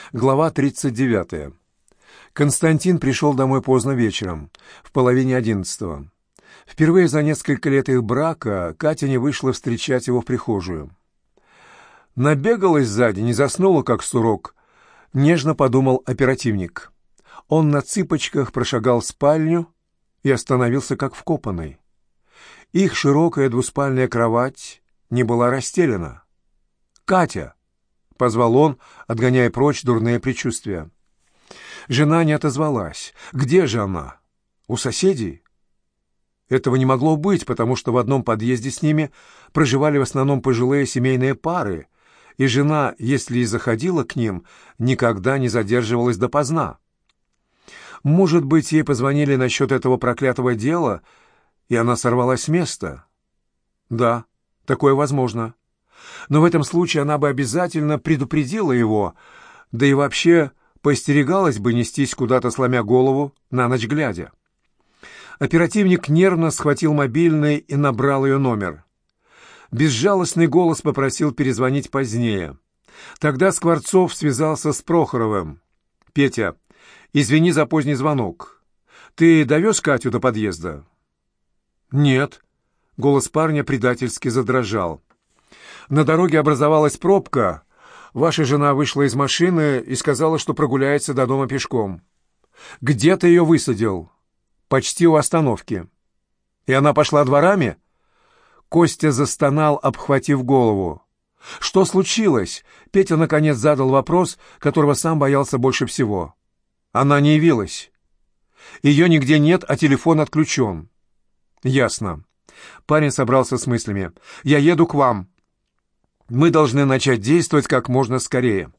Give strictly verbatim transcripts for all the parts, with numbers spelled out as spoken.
Глава тридцать девятая. Константин пришел домой поздно вечером, в половине одиннадцатого. Впервые за несколько лет их брака Катя не вышла встречать его в прихожую. Набегалась сзади, не заснула, как сурок, нежно подумал оперативник. Он на цыпочках прошагал в спальню и остановился, как вкопанный. Их широкая двуспальная кровать не была расстелена. «Катя!» — позвал он, отгоняя прочь дурные предчувствия. Жена не отозвалась. Где же она? У соседей? Этого не могло быть, потому что в одном подъезде с ними проживали в основном пожилые семейные пары, и жена, если и заходила к ним, никогда не задерживалась допоздна. Может быть, ей позвонили насчет этого проклятого дела, и она сорвалась с места? Да, такое возможно. Но в этом случае она бы обязательно предупредила его, да и вообще поостерегалась бы нестись куда-то, сломя голову, на ночь глядя. Оперативник нервно схватил мобильный и набрал ее номер. Безжалостный голос попросил перезвонить позднее. Тогда Скворцов связался с Прохоровым. «Петя, извини за поздний звонок. Ты довез Катю до подъезда?» «Нет». Голос парня предательски задрожал. «На дороге образовалась пробка. Ваша жена вышла из машины и сказала, что прогуляется до дома пешком. Где ты ее высадил?» «Почти у остановки». «И она пошла дворами?» Костя застонал, обхватив голову. «Что случилось?» Петя наконец задал вопрос, которого сам боялся больше всего. «Она не явилась. Ее нигде нет, а телефон отключен». «Ясно». Парень собрался с мыслями. «Я еду к вам. Мы должны начать действовать как можно скорее».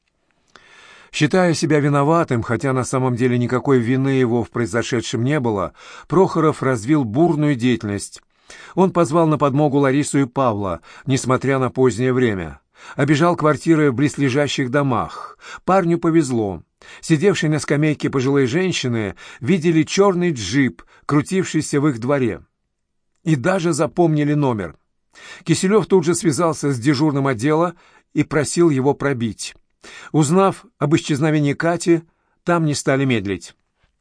Считая себя виноватым, хотя на самом деле никакой вины его в произошедшем не было, Прохоров развил бурную деятельность. Он позвал на подмогу Ларису и Павла, несмотря на позднее время. Обежал квартиры в близлежащих домах. Парню повезло. Сидевшие на скамейке пожилые женщины видели черный джип, крутившийся в их дворе. И даже запомнили номер. Киселев тут же связался с дежурным отдела и просил его пробить. Узнав об исчезновении Кати, там не стали медлить.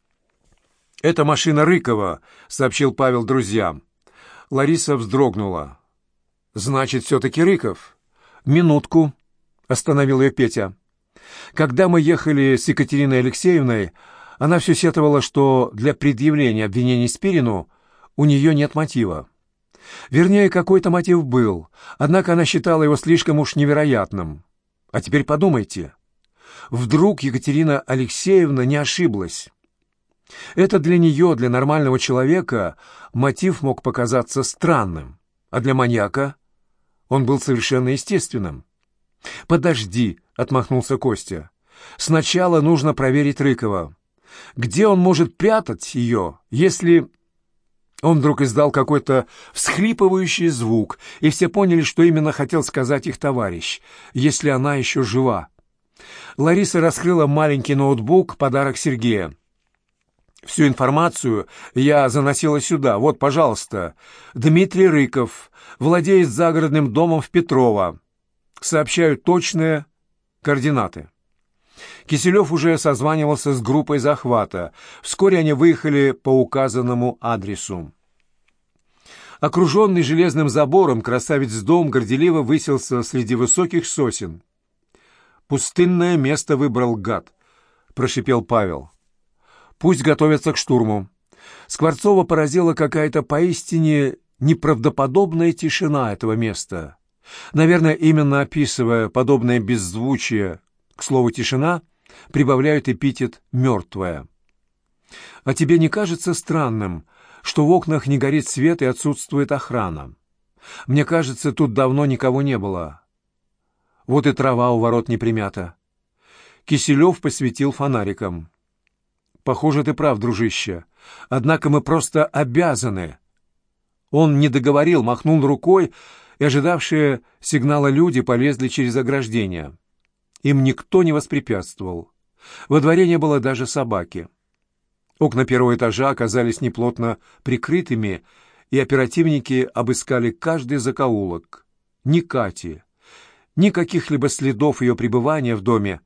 «Это машина Рыкова», — сообщил Павел друзьям. Лариса вздрогнула. «Значит, все-таки Рыков?» «Минутку», — остановил ее Петя. «Когда мы ехали с Екатериной Алексеевной, она все сетовала, что для предъявления обвинений Спирину у нее нет мотива. Вернее, какой-то мотив был, однако она считала его слишком уж невероятным. А теперь подумайте. Вдруг Екатерина Алексеевна не ошиблась? Это для нее, для нормального человека, мотив мог показаться странным, а для маньяка он был совершенно естественным. «Подожди», — отмахнулся Костя. «Сначала нужно проверить Рыкова. Где он может прятать ее, если...» Он вдруг издал какой-то всхлипывающий звук, и все поняли, что именно хотел сказать их товарищ, если она еще жива. Лариса раскрыла маленький ноутбук, подарок Сергея. «Всю информацию я заносила сюда. Вот, пожалуйста. Дмитрий Рыков владеет загородным домом в Петрово. Сообщаю точные координаты». Киселев уже созванивался с группой захвата. Вскоре они выехали по указанному адресу. Окруженный железным забором, красавец-дом горделиво высился среди высоких сосен. «Пустынное место выбрал гад», — прошипел Павел. «Пусть готовятся к штурму». Скворцова поразила какая-то поистине неправдоподобная тишина этого места. Наверное, именно описывая подобное беззвучие, к слову, тишина, прибавляют эпитет «мертвая». А тебе не кажется странным, что в окнах не горит свет и отсутствует охрана? Мне кажется, тут давно никого не было. Вот и трава у ворот не примята. Киселев посветил фонариком. Похоже, ты прав, дружище. Однако мы просто обязаны. Он не договорил, махнул рукой, и ожидавшие сигнала люди полезли через ограждение. Им никто не воспрепятствовал. Во дворе не было даже собаки. Окна первого этажа оказались неплотно прикрытыми, и оперативники обыскали каждый закоулок. Ни Кати, ни каких-либо следов ее пребывания в доме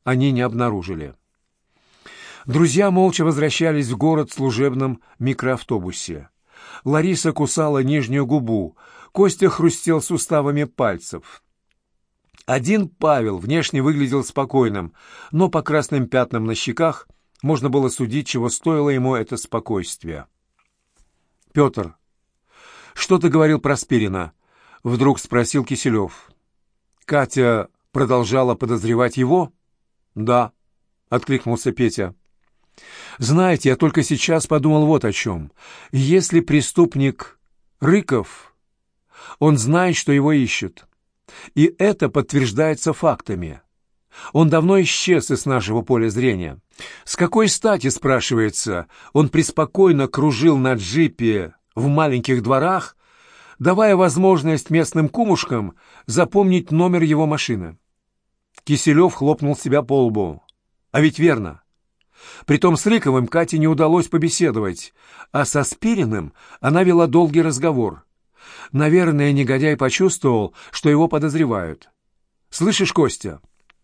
они не обнаружили. Друзья молча возвращались в город в служебном микроавтобусе. Лариса кусала нижнюю губу, Костя хрустел суставами пальцев. Один Павел внешне выглядел спокойным, но по красным пятнам на щеках можно было судить, чего стоило ему это спокойствие. «Петр, что ты говорил про Спирина?» — вдруг спросил Киселев. «Катя продолжала подозревать его?» «Да», — откликнулся Петя. «Знаете, я только сейчас подумал вот о чем. Если преступник Рыков, он знает, что его ищут. И это подтверждается фактами. Он давно исчез из нашего поля зрения. С какой стати, спрашивается, он преспокойно кружил на джипе в маленьких дворах, давая возможность местным кумушкам запомнить номер его машины?» Киселев хлопнул себя по лбу. «А ведь верно. Притом с Рыковым Кате не удалось побеседовать, а со Спириным она вела долгий разговор. Наверное, негодяй почувствовал, что его подозревают. Слышишь, Костя?»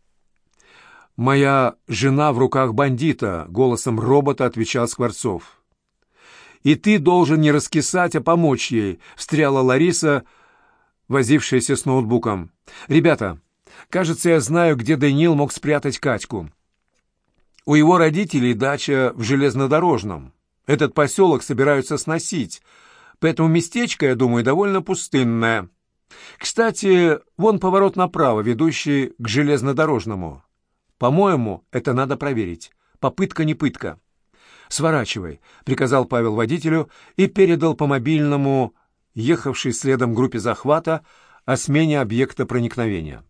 «Моя жена в руках бандита», — голосом робота отвечал Скворцов. «И ты должен не раскисать, а помочь ей», — встряла Лариса, возившаяся с ноутбуком. «Ребята, кажется, я знаю, где Даниил мог спрятать Катьку. У его родителей дача в Железнодорожном. Этот поселок собираются сносить, поэтому местечко, я думаю, довольно пустынное. Кстати, вон поворот направо, ведущий к Железнодорожному. По-моему, это надо проверить. Попытка не пытка». «Сворачивай», — приказал Павел водителю и передал по мобильному ехавшей следом группе захвата о смене объекта проникновения.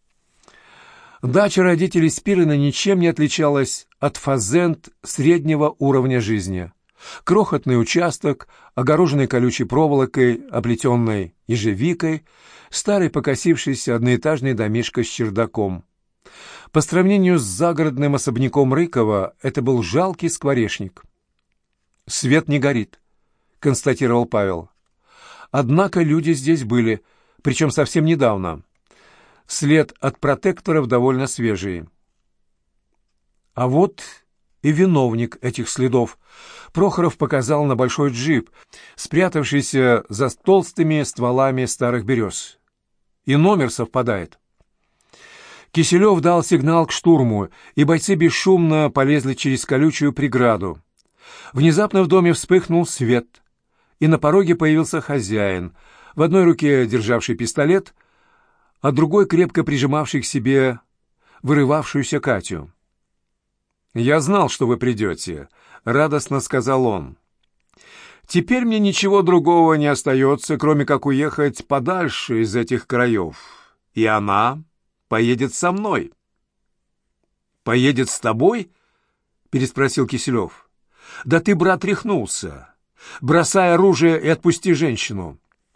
Дача родителей Спирина ничем не отличалась от фазенд среднего уровня жизни. Крохотный участок, огороженный колючей проволокой, оплетенной ежевикой, старый покосившийся одноэтажный домишко с чердаком. По сравнению с загородным особняком Рыкова, это был жалкий скворечник. «Свет не горит», — констатировал Павел. «Однако люди здесь были, причем совсем недавно. След от протекторов довольно свежий. А вот и виновник этих следов». Прохоров показал на большой джип, спрятавшийся за толстыми стволами старых берез. И номер совпадает. Киселев дал сигнал к штурму, и бойцы бесшумно полезли через колючую преграду. Внезапно в доме вспыхнул свет, и на пороге появился хозяин, в одной руке державший пистолет, а другой крепко прижимавший к себе вырывавшуюся Катю. «Я знал, что вы придете», — радостно сказал он. «Теперь мне ничего другого не остается, кроме как уехать подальше из этих краев. И она поедет со мной». «Поедет с тобой?» — переспросил Киселев. «Да ты, брат, рехнулся. Бросай оружие и отпусти женщину».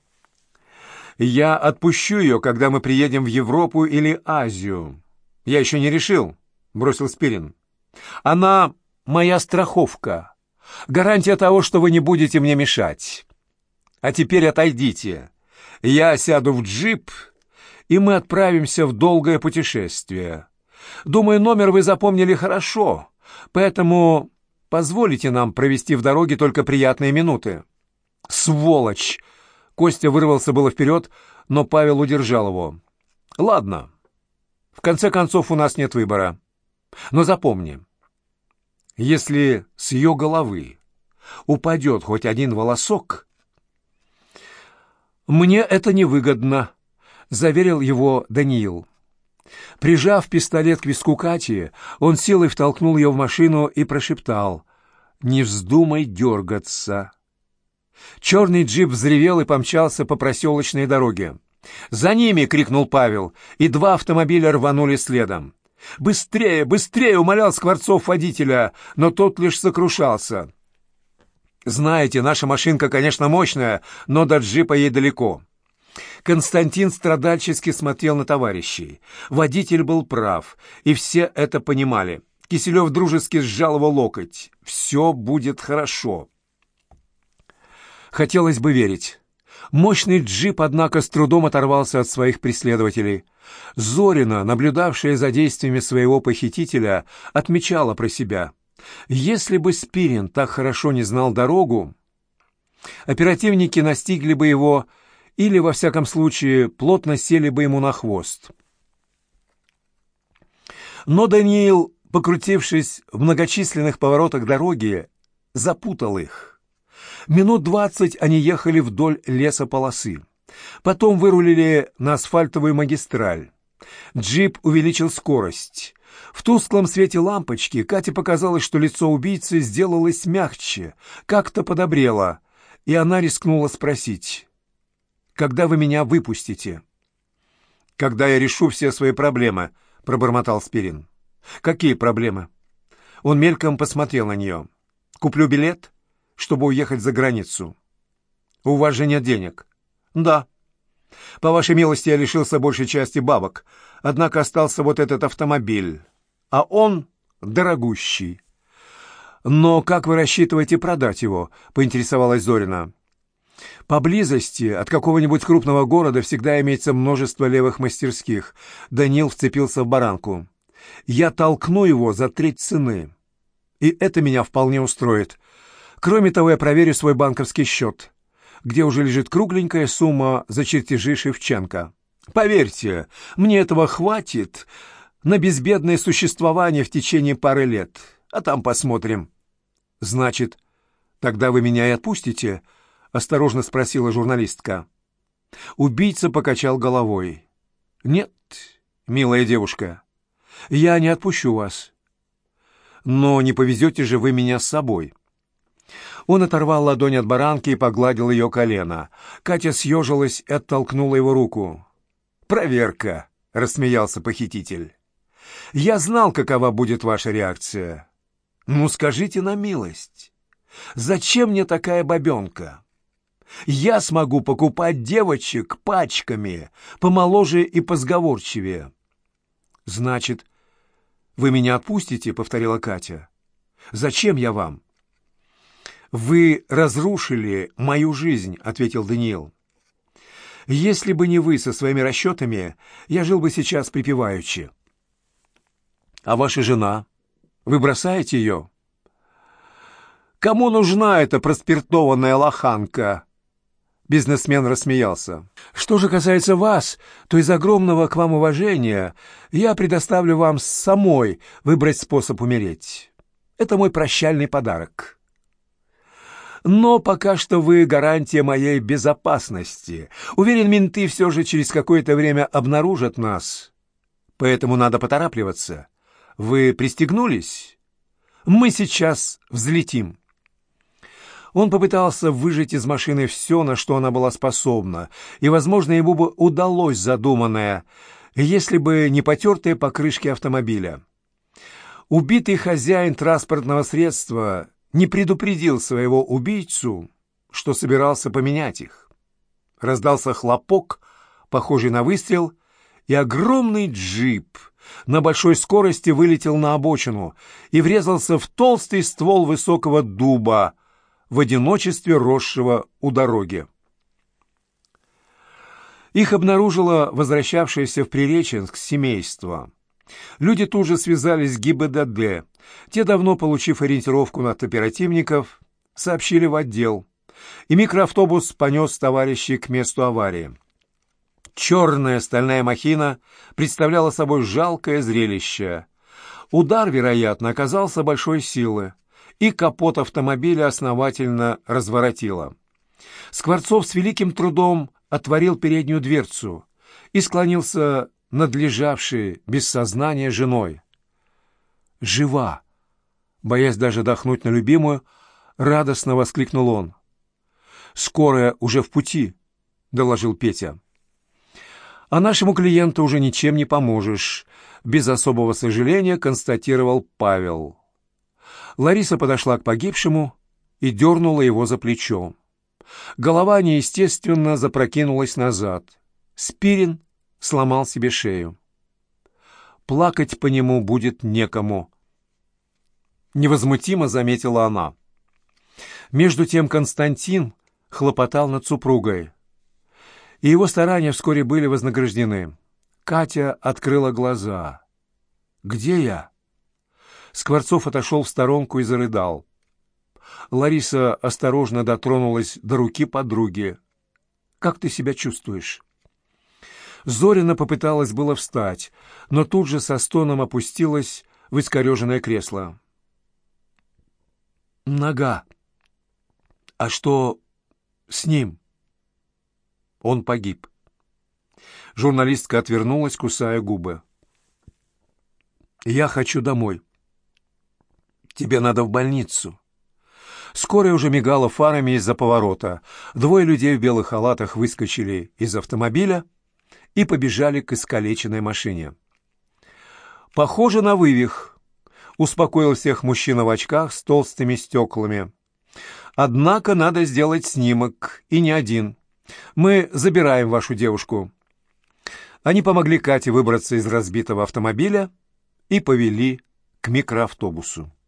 «Я отпущу ее, когда мы приедем в Европу или Азию. Я еще не решил», — бросил Спирин. «Она моя страховка, гарантия того, что вы не будете мне мешать. А теперь отойдите. Я сяду в джип, и мы отправимся в долгое путешествие. Думаю, номер вы запомнили хорошо, поэтому позволите нам провести в дороге только приятные минуты». «Сволочь!» Костя вырвался было вперед, но Павел удержал его. «Ладно, в конце концов у нас нет выбора. Но запомни, если с ее головы упадет хоть один волосок...» «Мне это невыгодно», — заверил его Даниил. Прижав пистолет к виску Кати, он силой втолкнул ее в машину и прошептал: «Не вздумай дергаться». Черный джип взревел и помчался по проселочной дороге. «За ними!» — крикнул Павел, и два автомобиля рванули следом. «Быстрее, быстрее!» — умолял Скворцов водителя, но тот лишь сокрушался. «Знаете, наша машинка, конечно, мощная, но до джипа ей далеко». Константин страдальчески смотрел на товарищей. Водитель был прав, и все это понимали. Киселев дружески сжал его локоть. «Все будет хорошо». Хотелось бы верить. Мощный джип, однако, с трудом оторвался от своих преследователей. Зорина, наблюдавшая за действиями своего похитителя, отмечала про себя: если бы Спирин так хорошо не знал дорогу, оперативники настигли бы его или, во всяком случае, плотно сели бы ему на хвост. Но Даниил, покрутившись в многочисленных поворотах дороги, запутал их. Минут двадцать они ехали вдоль лесополосы. Потом вырулили на асфальтовую магистраль. Джип увеличил скорость. В тусклом свете лампочки Кате показалось, что лицо убийцы сделалось мягче, как-то подобрело, и она рискнула спросить: «Когда вы меня выпустите?» «Когда я решу все свои проблемы», — пробормотал Спирин. «Какие проблемы?» Он мельком посмотрел на нее. «Куплю билет, чтобы уехать за границу». «У вас же нет денег». «Да. По вашей милости, я лишился большей части бабок, однако остался вот этот автомобиль, а он дорогущий». «Но как вы рассчитываете продать его?» — поинтересовалась Зорина. «Поблизости от какого-нибудь крупного города всегда имеется множество левых мастерских». Даниил вцепился в баранку. «Я толкну его за треть цены, и это меня вполне устроит. Кроме того, я проверю свой банковский счет, где уже лежит кругленькая сумма за чертежи Шевченко. Поверьте, мне этого хватит на безбедное существование в течение пары лет, а там посмотрим». «Значит, тогда вы меня и отпустите?» — осторожно спросила журналистка. Убийца покачал головой. «Нет, милая девушка, я не отпущу вас. Но не повезете же вы меня с собой». Он оторвал ладонь от баранки и погладил ее колено. Катя съежилась и оттолкнула его руку. «Проверка», — рассмеялся похититель. «Я знал, какова будет ваша реакция. Ну, скажите на милость, зачем мне такая бабенка? Я смогу покупать девочек пачками, помоложе и позговорчивее». «Значит, вы меня отпустите?» — повторила Катя. «Зачем я вам?» «Вы разрушили мою жизнь», — ответил Даниил. «Если бы не вы со своими расчетами, я жил бы сейчас припеваючи». «А ваша жена? Вы бросаете ее?» «Кому нужна эта проспиртованная лоханка?» Бизнесмен рассмеялся. «Что же касается вас, то из огромного к вам уважения я предоставлю вам самой выбрать способ умереть. Это мой прощальный подарок. Но пока что вы гарантия моей безопасности. Уверен, менты все же через какое-то время обнаружат нас. Поэтому надо поторапливаться. Вы пристегнулись? Мы сейчас взлетим». Он попытался выжать из машины все, на что она была способна, и, возможно, ему бы удалось задуманное, если бы не потертые покрышки автомобиля. Убитый хозяин транспортного средства не предупредил своего убийцу, что собирался поменять их. Раздался хлопок, похожий на выстрел, и огромный джип на большой скорости вылетел на обочину и врезался в толстый ствол высокого дуба, в одиночестве росшего у дороги. Их обнаружило возвращавшееся в Приреченск семейство. Люди тут же связались с ГИБДД. Те, давно получив ориентировку от оперативников, сообщили в отдел, и микроавтобус понес товарищей к месту аварии. Черная стальная махина представляла собой жалкое зрелище. Удар, вероятно, оказался большой силы, и капот автомобиля основательно разворотило. Скворцов с великим трудом отворил переднюю дверцу и склонился над лежавшей без сознания женой. «Жива!» Боясь даже дохнуть на любимую, радостно воскликнул он. «Скорая уже в пути», — доложил Петя. «А нашему клиенту уже ничем не поможешь», — без особого сожаления констатировал Павел. Лариса подошла к погибшему и дернула его за плечо. Голова неестественно запрокинулась назад. Спирин сломал себе шею. Плакать по нему будет некому, невозмутимо заметила она. Между тем Константин хлопотал над супругой. И его старания вскоре были вознаграждены. Катя открыла глаза. «Где я?» Скворцов отошел в сторонку и зарыдал. Лариса осторожно дотронулась до руки подруги. «Как ты себя чувствуешь?» Зорина попыталась было встать, но тут же со стоном опустилась в искореженное кресло. «Нога. А что с ним?» «Он погиб». Журналистка отвернулась, кусая губы. «Я хочу домой. Тебе надо в больницу». Скорая уже мигала фарами из-за поворота. Двое людей в белых халатах выскочили из автомобиля и побежали к искалеченной машине. «Похоже на вывих», — успокоил всех мужчина в очках с толстыми стеклами. «Однако надо сделать снимок, и не один. Мы забираем вашу девушку». Они помогли Кате выбраться из разбитого автомобиля и повели к микроавтобусу.